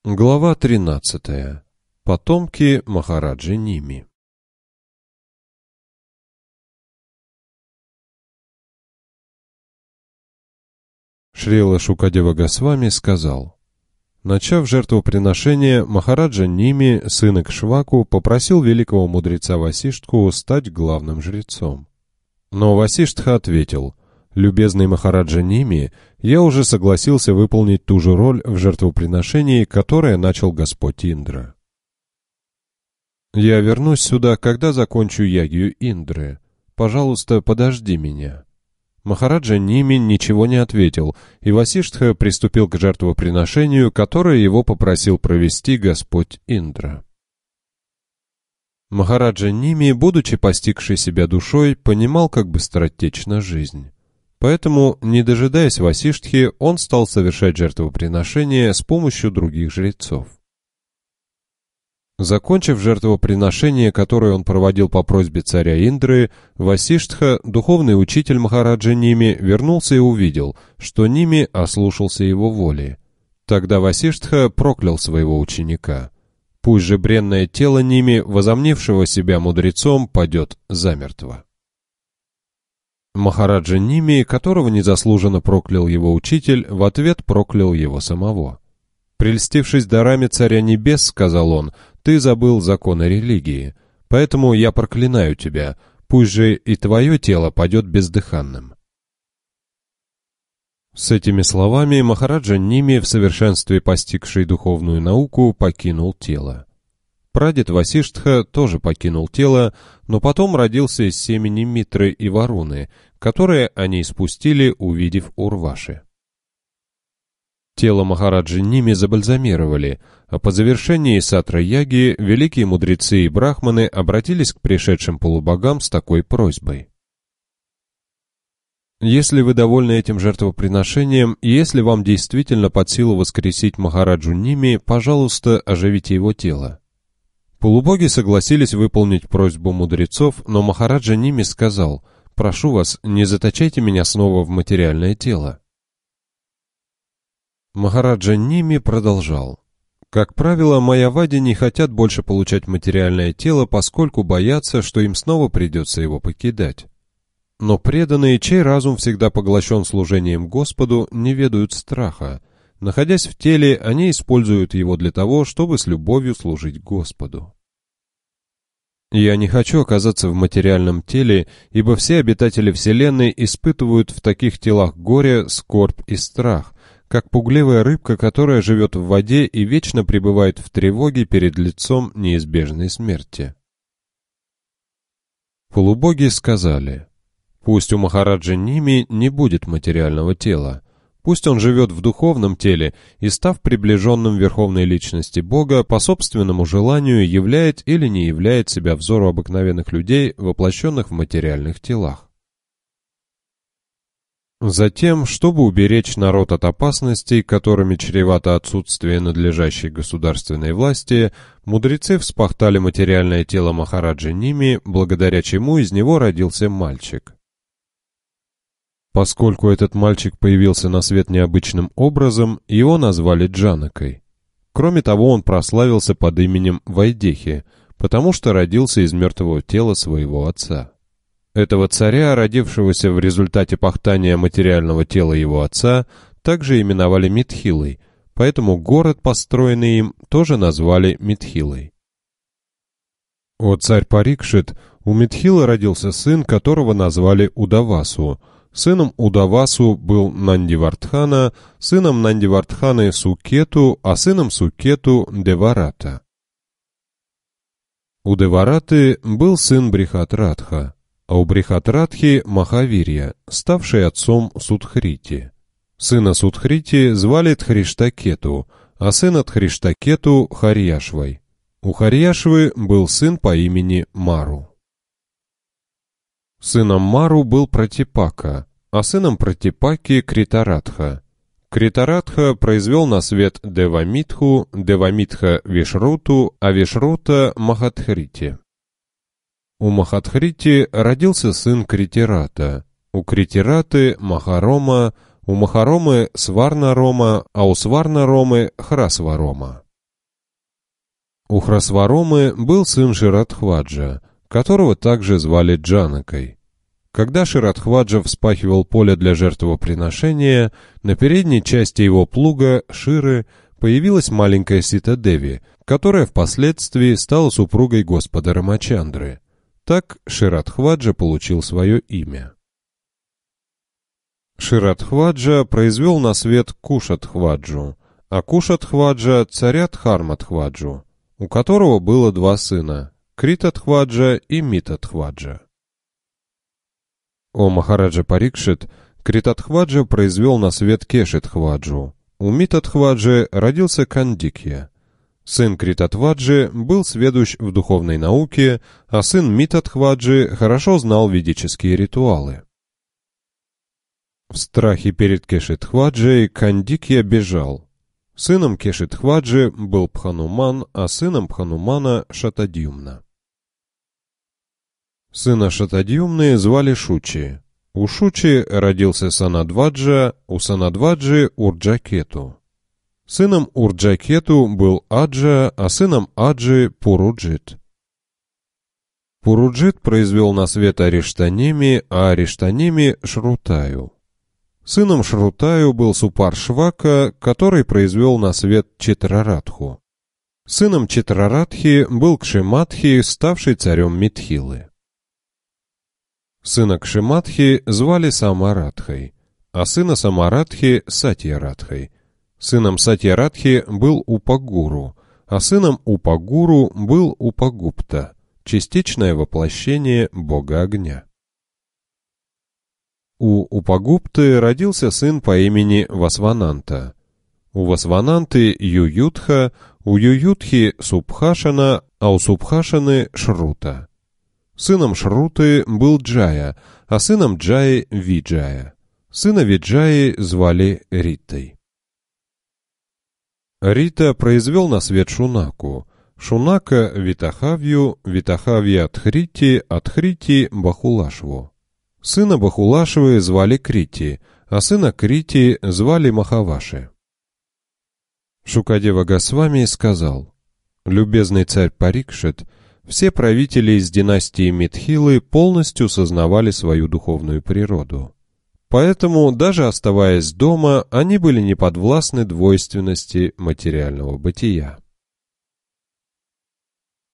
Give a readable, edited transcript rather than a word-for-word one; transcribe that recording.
Глава 13. Потомки Махараджи Ними. Шрила Шукадева Госвами сказал: начав жертвоприношение, Махараджа Ними, сын Икшваку, попросил великого мудреца Васиштху стать главным жрецом. Но Васиштха ответил: «Любезный Махараджа Ними, я уже согласился выполнить ту же роль в жертвоприношении, которое начал Господь Индра. Я вернусь сюда, когда закончу ягью Индры. Пожалуйста, подожди меня». Махараджа Ними ничего не ответил, и Васиштха приступил к жертвоприношению, которое его попросил провести Господь Индра. Махараджа Ними, будучи постигший себя душой, понимал, как быстротечна жизнь. Поэтому, не дожидаясь Васиштхи, он стал совершать жертвоприношение с помощью других жрецов. Закончив жертвоприношение, которое он проводил по просьбе царя Индры, Васиштха, духовный учитель Махараджа Ними, вернулся и увидел, что Ними ослушался его воли. Тогда Васиштха проклял своего ученика. Пусть же бренное тело Ними, возомнившего себя мудрецом, падет замертво. Махараджа Ними, которого незаслуженно проклял его учитель, в ответ проклял его самого. «Прельстившись дарами Царя Небес, — сказал он, — ты забыл законы религии, поэтому я проклинаю тебя, пусть же и твое тело падет бездыханным». С этими словами Махараджа Ними, в совершенстве постигший духовную науку, покинул тело. Прадед Васиштха тоже покинул тело, но потом родился из семени Митры и Варуны, которые они испустили, увидев Урваши. Тело Махараджи Ними забальзамировали, а по завершении сатра-яги великие мудрецы и брахманы обратились к пришедшим полубогам с такой просьбой: «Если вы довольны этим жертвоприношением, и если вам действительно под силу воскресить Махараджу Ними, пожалуйста, оживите его тело». Полубоги согласились выполнить просьбу мудрецов, но Махараджа Ними сказал: «Прошу вас, не заточайте меня снова в материальное тело». Махараджа Ними продолжал: «Как правило, майявади не хотят больше получать материальное тело, поскольку боятся, что им снова придется его покидать. Но преданные, чей разум всегда поглощен служением Господу, не ведают страха. Находясь в теле, они используют его для того, чтобы с любовью служить Господу. Я не хочу оказаться в материальном теле, ибо все обитатели Вселенной испытывают в таких телах горе, скорбь и страх, как пугливая рыбка, которая живет в воде и вечно пребывает в тревоге перед лицом неизбежной смерти». Полубоги сказали: «Пусть у Махараджа Ними не будет материального тела. Пусть он живет в духовном теле и, став приближенным Верховной Личности Бога, по собственному желанию являет или не являет себя взору обыкновенных людей, воплощенных в материальных телах». Затем, чтобы уберечь народ от опасностей, которыми чревато отсутствие надлежащей государственной власти, мудрецы вспахтали материальное тело Махараджи Ними, благодаря чему из него родился мальчик. Поскольку этот мальчик появился на свет необычным образом, его назвали Джанакой. Кроме того, он прославился под именем Вайдехи, потому что родился из мертвого тела своего отца. Этого царя, родившегося в результате пахтания материального тела его отца, также именовали Митхилой, поэтому город, построенный им, тоже назвали Митхилой. О царь Парикшит, у Митхилы родился сын, которого назвали Удавасу. Сыном Удавасу был Нандивардхана, сыном Нандивардханы Сукету, а сыном Сукету Деварата. У Девараты был сын Брихатратха, а у Брихатратхи Махавирья, ставший отцом Судхрити. Сына Судхрити звали Тхриштакету, а сына Тхриштакету Харьяшвой. У Харьяшвы был сын по имени Мару. Сыном Мару был Пратипака, а сыном Пратипаки Критаратха. Критаратха произвел на свет Девамитху, Девамитха Вишруту, а Вишрута Махатхрити. У Махатхрити родился сын Критирата, у Критираты Махарома, у Махаромы Сварнарома, а у Сварнаромы Храсварома. У Храсваромы был сын Ширадхваджа, которого также звали Джанакой. Когда Ширадхваджа вспахивал поле для жертвоприношения, на передней части его плуга, Ширы, появилась маленькая Сита-Деви, которая впоследствии стала супругой Господа Рамачандры. Так Ширадхваджа получил свое имя. Ширадхваджа произвел на свет Кушадхваджу, а Кушадхваджа — царя Дхармадхваджу, у которого было 2 сына — Критадхваджа и Митадхваджа. О Махараджа Парикшит, Критадхваджа произвел на свет Кешидхваджу. У Митадхваджи родился Кандикья. Сын Критадхваджи был сведущ в духовной науке, а сын Митадхваджи хорошо знал ведические ритуалы. В страхе перед Кешидхваджей Кандикья бежал. Сыном Кешидхваджи был Пхануман, а сыном Пханумана — Шатадьюмна. Сына Шатадьюмны звали Шучи. У Шучи родился Санадваджа, у Санадваджи — Урджакету. Сыном Урджакету был Аджа, а сыном Аджи — Пуруджит. Пуруджит произвел на свет Ариштанеми, а Ариштанеми — Шрутаю. Сыном Шрутаю был Супаршвака, который произвел на свет Читрарадху. Сыном Читрарадхи был Кшиматхи, ставший царем Митхилы. Сына Кшиматхи звали Самарадхой, а сына Самарадхи — Сатьярадхой. Сыном Сатьярадхи был Упагуру, а сыном Упагуру был Упагупта, частичное воплощение бога огня. У Упагупты родился сын по имени Васвананта. У Васвананты — Юютха, у Юютхи — Субхашана, а у Субхашаны — Шрута. Сыном Шруты был Джая, а сыном Джаи — Виджая. Сына Виджаи звали Ритой. Рита произвел на свет Шунаку. Шунака — Витахавью, Витахавья — Тхрити, а Тхрити — Бахулашву. Сына Бахулашвы звали Крити, а сына Крити звали Махаваши. Шукадева Госвами сказал: «Любезный царь Парикшит, все правители из династии Митхилы полностью сознавали свою духовную природу. Поэтому, даже оставаясь дома, они были не подвластны двойственности материального бытия».